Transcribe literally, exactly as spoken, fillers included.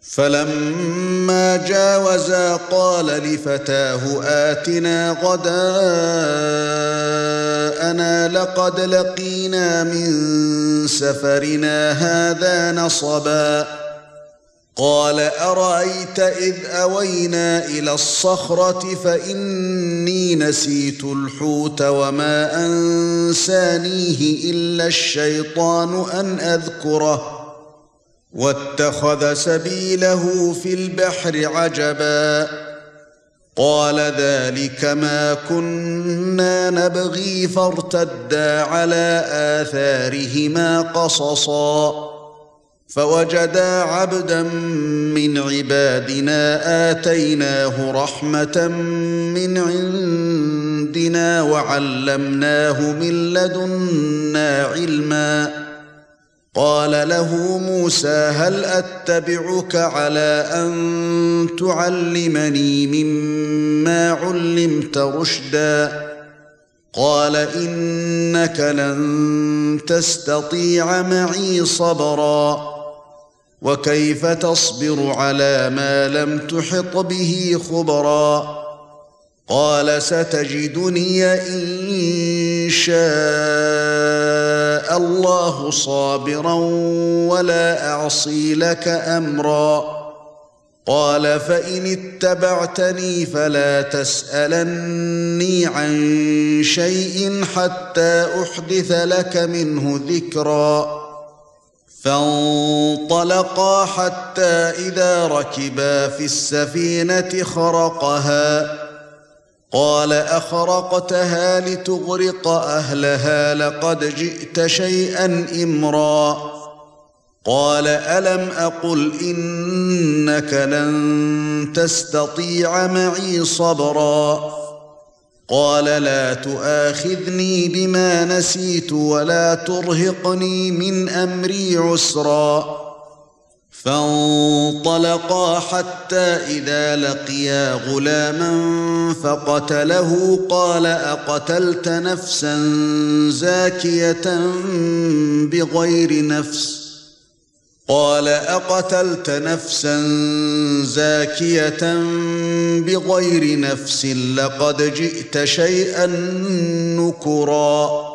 فلما جاوزا قال لفتاه آتنا غداءنا لقد لقينا من سفرنا هذا نصبا قال أرأيت إذ أوينا إلى الصخرة فإني نسيت الحوت وما أنسانيه إلا الشيطان أن أذكره واتخذ سبيله في البحر عجبا قال ذلك ما كنا نبغي فارتدا على آثارهما قصصا فوجدا عبدا من عبادنا آتيناه رحمة من عندنا وعلمناه من لدنا علما قال له موسى هل أتبعك على أن تعلمني مما علمت رشدا قال إنك لن تستطيع معي صبرا وكيف تصبر على ما لم تحط به خبرا قال ستجدني إن شاء الله صابرا ولا أعصي لك أمرا قال فإن اتبعتني فلا تسألني عن شيء حتى أحدث لك منه ذكرا فانطلقا حتى إذا ركبا في السفينة خرقها قال أخرقتها لتغرق أهلها لقد جئت شيئا إمرا قال ألم أقل إنك لن تستطيع معي صبرا قال لا تؤاخذني بما نسيت ولا ترهقني من أمري عسرا فانطلقا حتى إذا لقيا غلاما فقتله قال أقتلت نفسا زاكية بغير نفس قال أقتلت نفسا زاكية بغير نفس لقد جئت شيئا نكرا